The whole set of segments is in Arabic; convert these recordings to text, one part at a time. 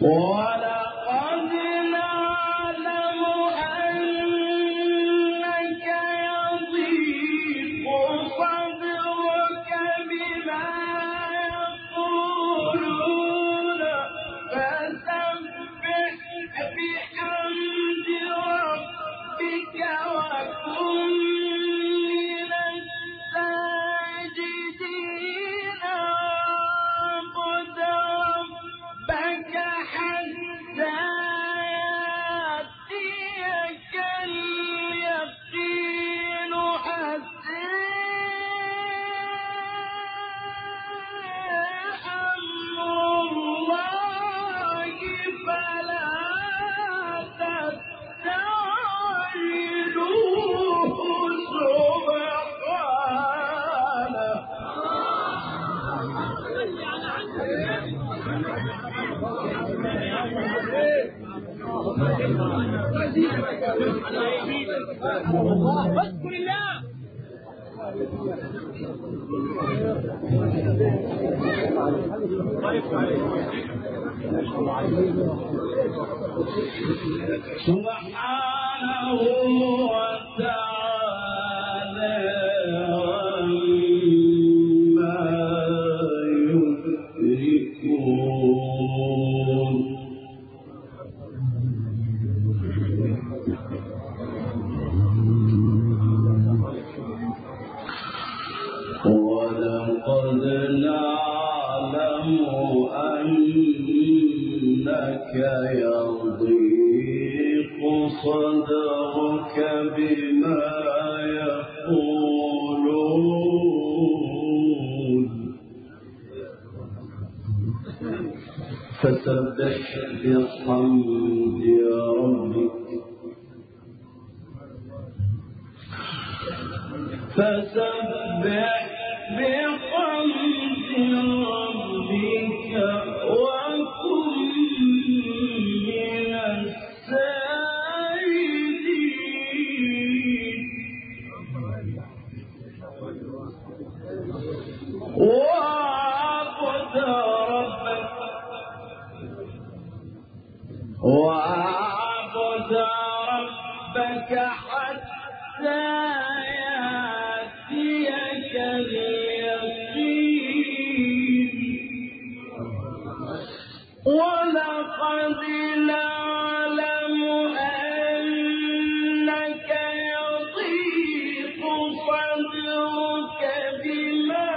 ولقد نعلم أنك يضيق صدرك بما يقولون فسبح بحمد ربك وكن من الساجدين واعبد ربك حتى يأتيك اليقين أتى أمر الله فلا تستعجلوه واذكر الله سبحانه وتعالى عما يشركون ولقد نعلم أنك يضيق صدرك بما يقولون فسبح بحمد ربك فسبح بحمد ربك وكن من الساجدين واعبد ربك حتى يأتيك اليقين ولقد نعلم أنك يضيق صدرك بما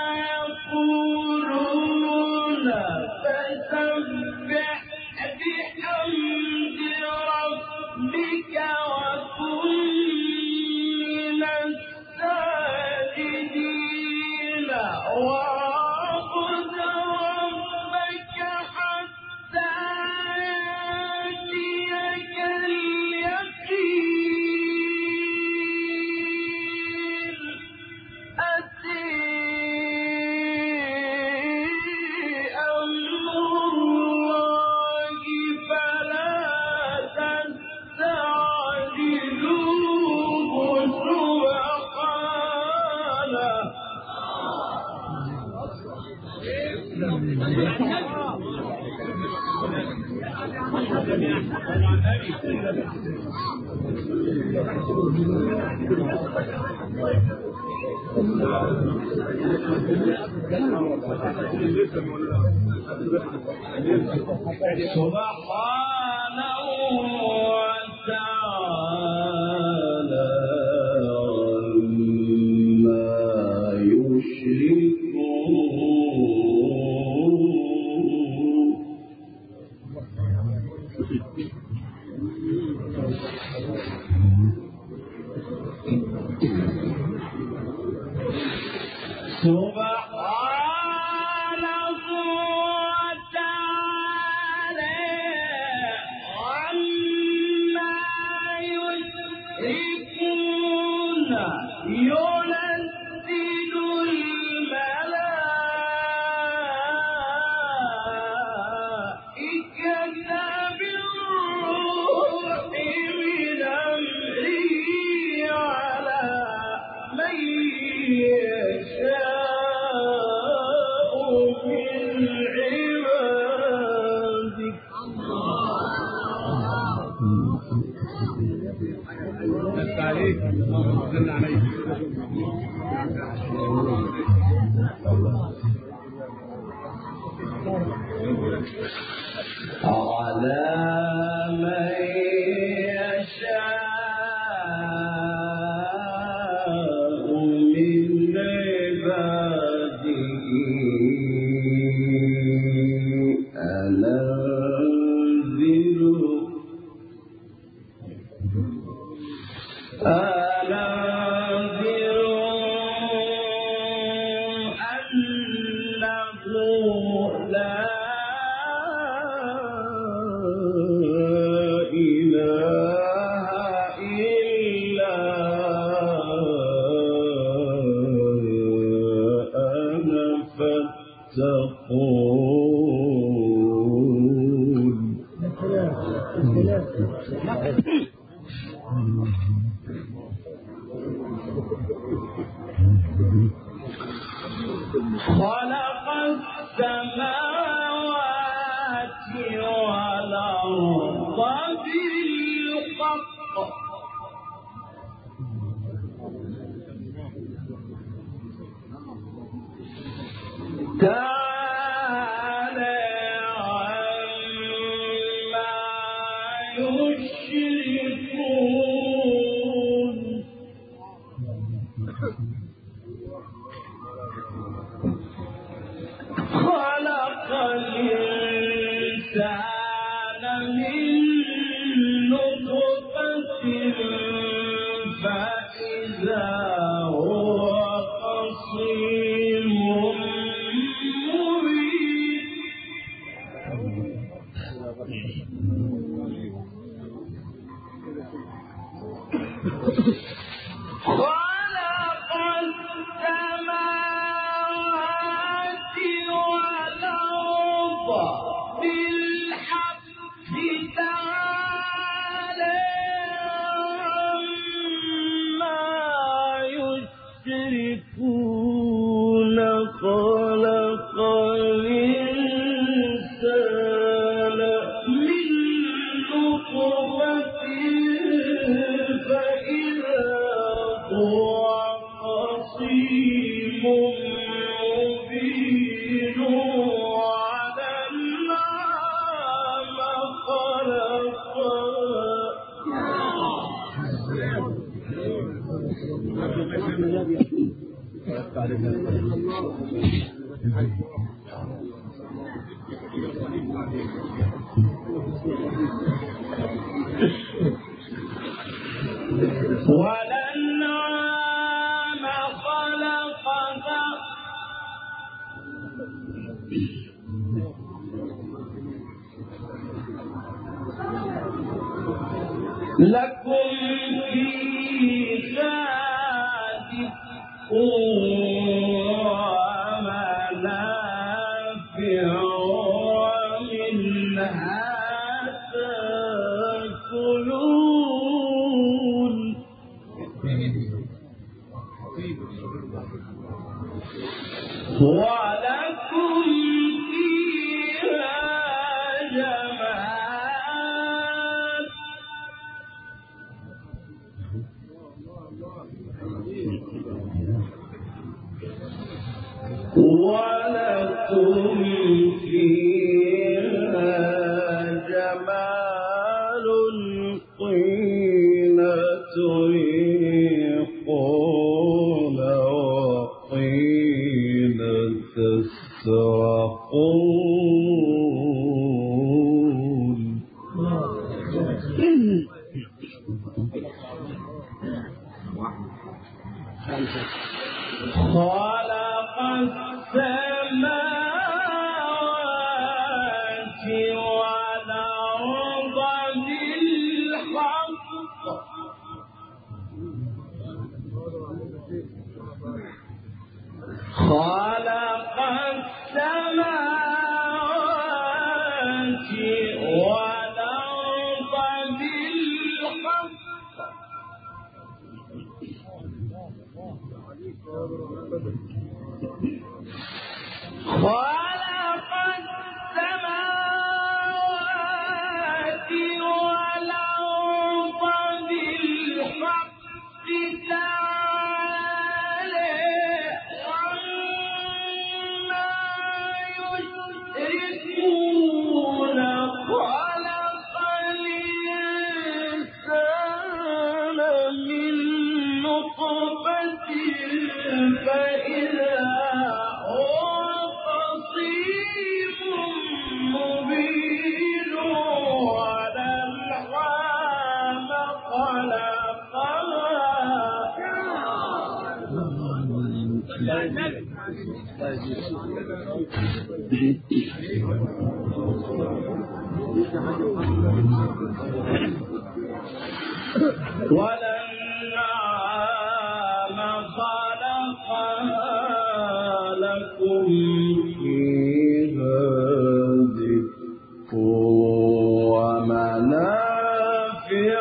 يقولون فسبح بحمد ربك وكن من الساجدين واعبد ربك حتى يأتيك اليقين أتي أمر الله فلا تستعجلوه سبحانه وتعالى عما يشركون سبحانه وتعالى عما يشركون ينزل الملائكة بالروح من أمره على من بس عليك اللهم صل عليك. على من يشاء من عباده خلق السماوات والأرض بالحق تعالى عما يشركون خلق الإنسان من نطفة فإذا هو خصيم مبين خلق السماوات والأرض بالحق تعالى عما يشركون خلق الإنسان من نطفة فإذا هو خصيم مبين وعلى النعم خلقها والأنعام خلقها لكم فيها دفء ومنافع ومنها تأكلون ولكم فيها جمال ولكم فيها جمال حين تريحون وحين تسرحون خلق السماوات والأرض بالحق خلق السماوات والأرض بالحق خلق السماوات والأرض والأنعام خلقها لكم فيها دفء ومنافع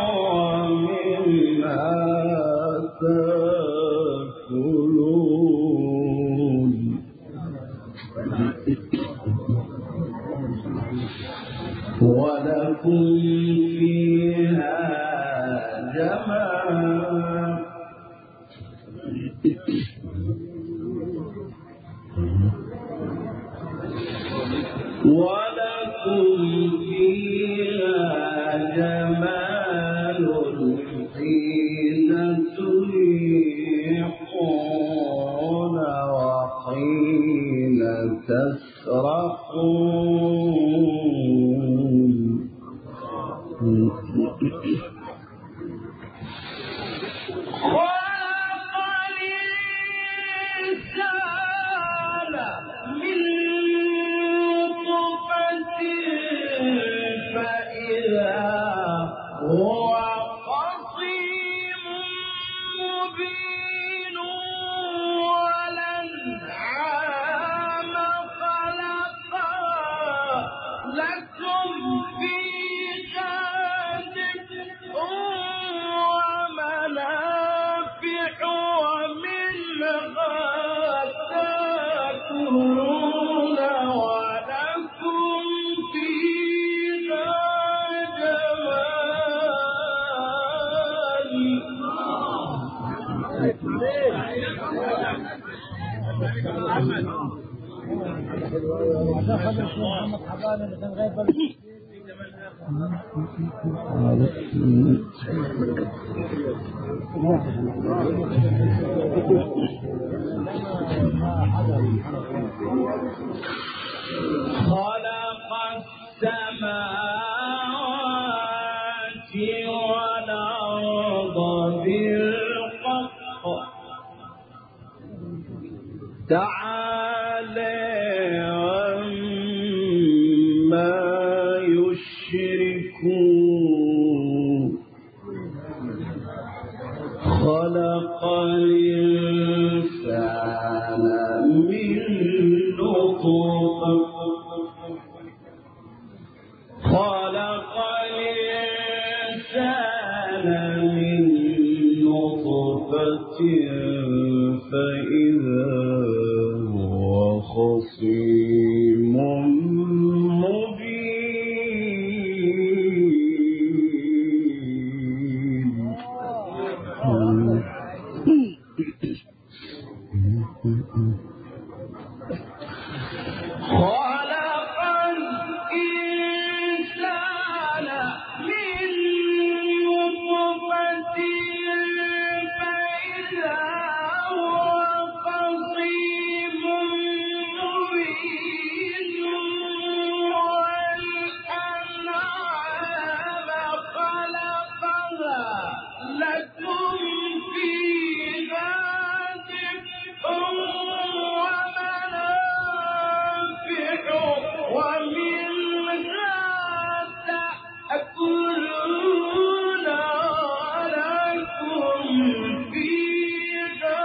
ومنها تأكلون ولكم فيها جمال ولكم فيها جمال حين تريحون وحين تسرحون خلق الإنسان من نطفة فإذا هو خصيم مبين والأنعام خلقها لكم فيها دفء ومنافع ومنها تأكلون ولكم فيها خلق السماوات والأرض بالحق تعالى عما يشركون خلق الإنسان من نطفة خلق الإنسان من نطفة فإذا هو خصيم مبين خلق الإنسان من نطفة فإذا هو خصيم مبين والأنعام خلقها لكم فيها دفء ومنافع ومنها تأكلون ولكم فيها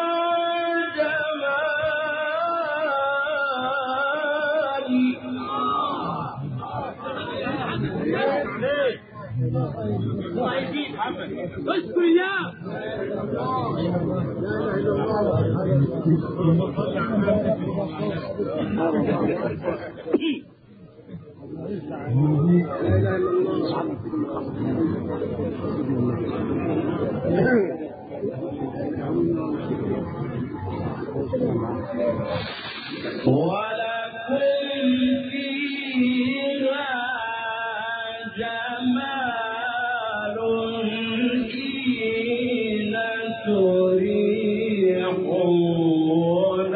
ولكم فيها جمال حين تريحون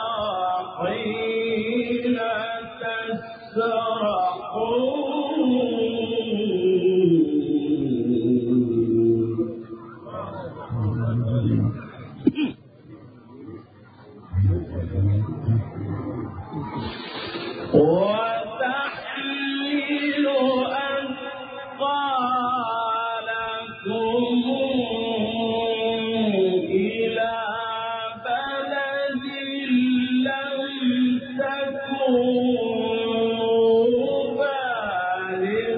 حين تسرحون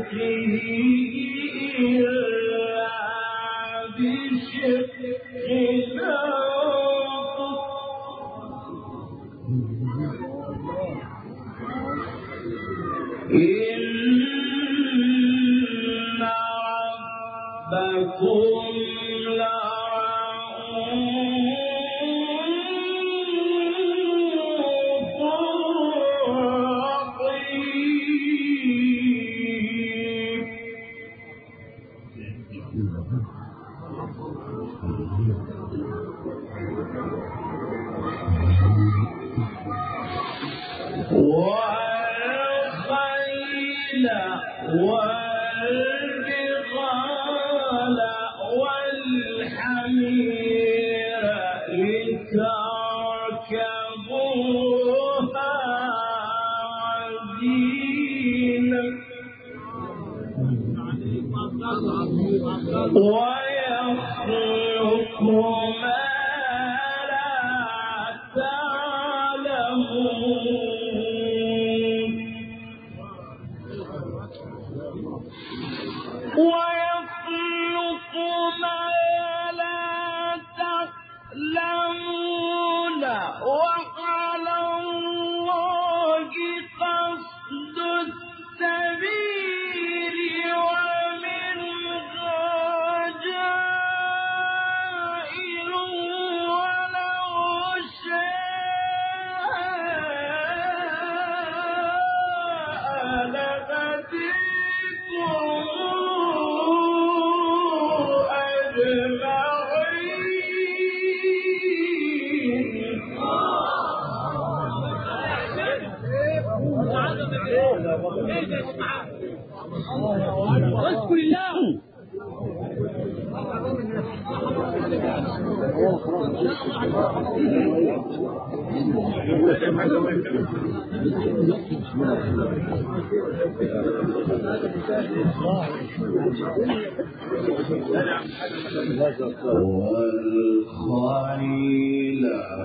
والخيل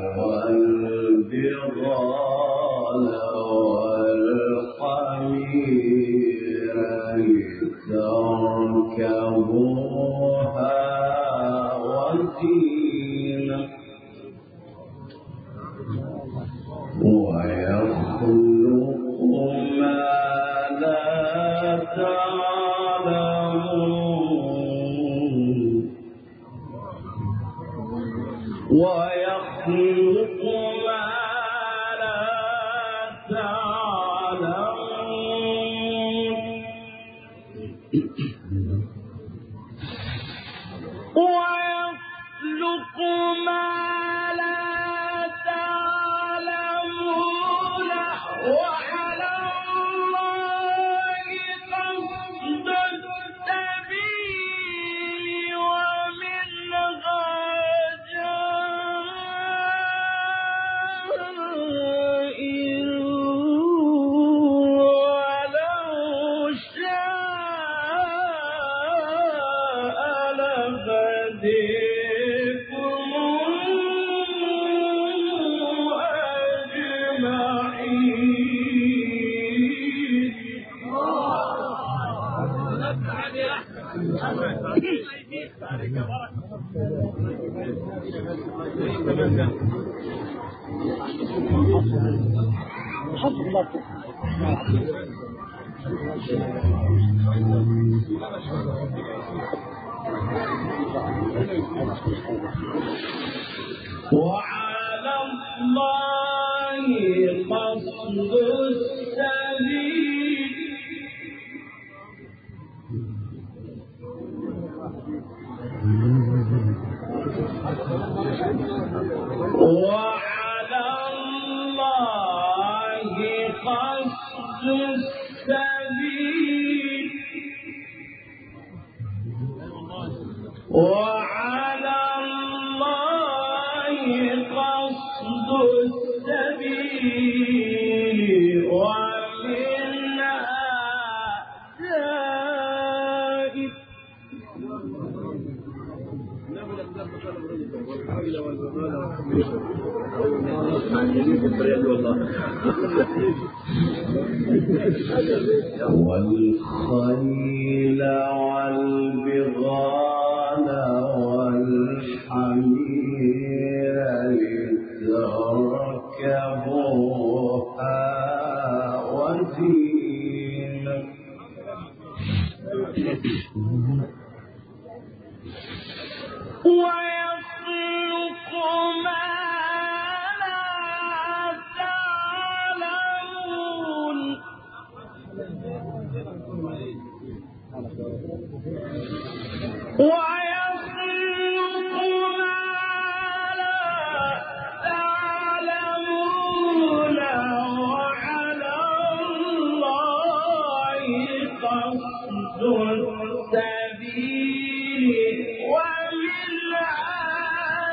والبغال والحمير لتركبوها وزينة ويخلق ما لا تعلمون ويخلق ما لا تعلمون ويخلق ما لا تعلمون وعلى الله قصد السبيل ومنها جائر ولو شاء لهديكم وعلى الله قصد السبيل وعلى الله قصد السبيل وعلى الله قصد السبيل ومنها جائر والخيل ويخلق ما لا تعلمون وعلى الله قصد السبيل ومنها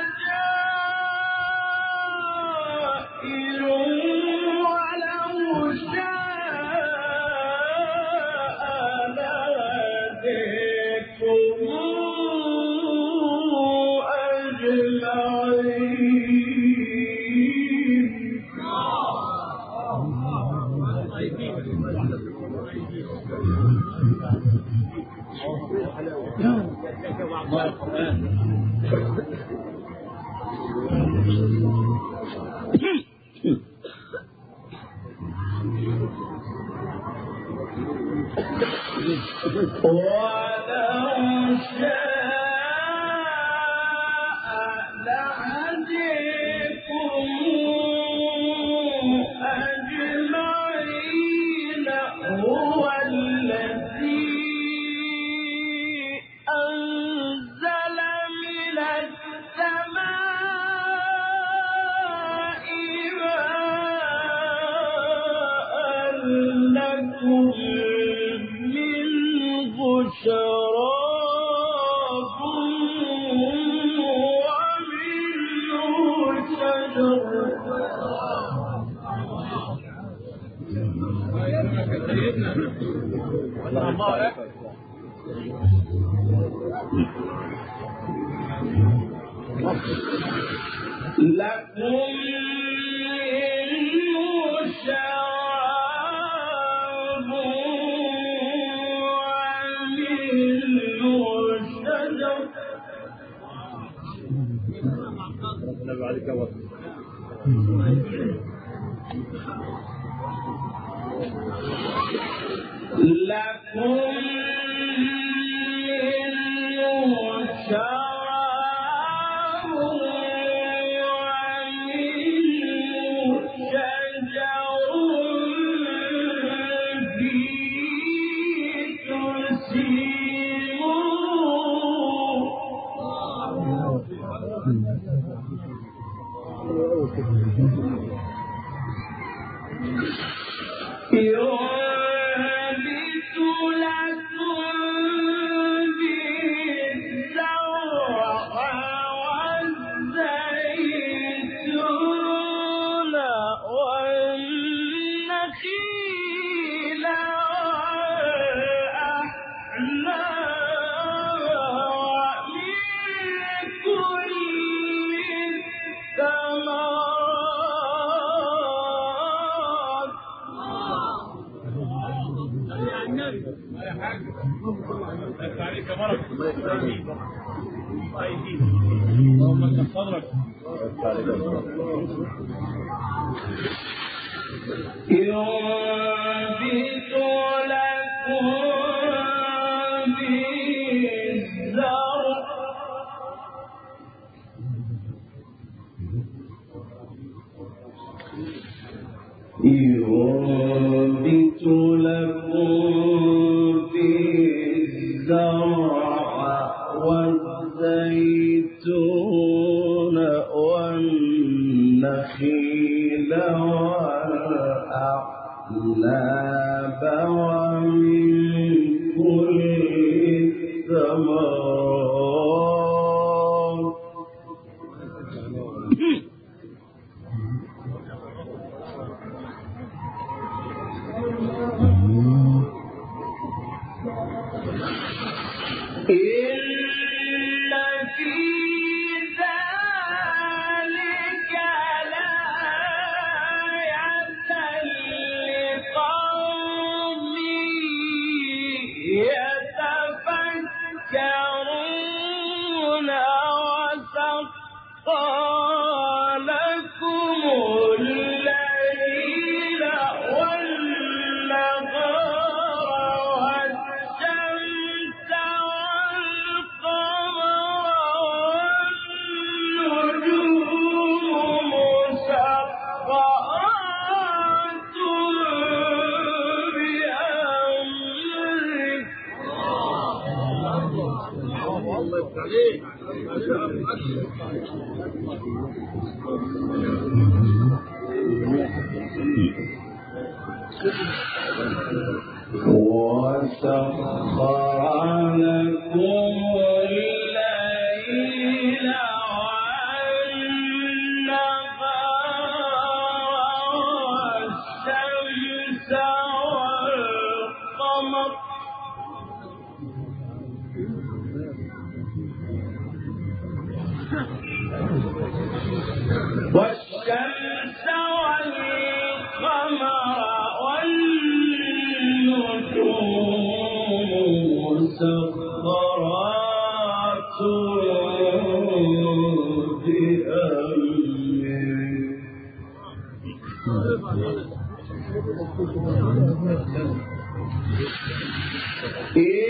جائر ولو شاء لهديكم ولو شاء لهديكم أجمعين هو الذي أنزل من السماء ماء لكم منه شراب ومنه شجر لكم منه شراب ومنه شجر لكم منه شراب ومنه شجر فيه تسيمون ينبت لكم به الزرع والزيتون والنخيل والأعناب من كل الثمرات اللهم انت صدرك ينبت لكم به الزرع ينبت لكم به الزرع والزيتون والنخيل والأعناب ومن كل الثمرات إن في ذلك لآية لقوم يتفكرون وسخر لكم الليل والنهار والشمس وسخر لكم الليل والنهار والشمس والقمر والشمس والقمر والنجوم مسخرات بأمره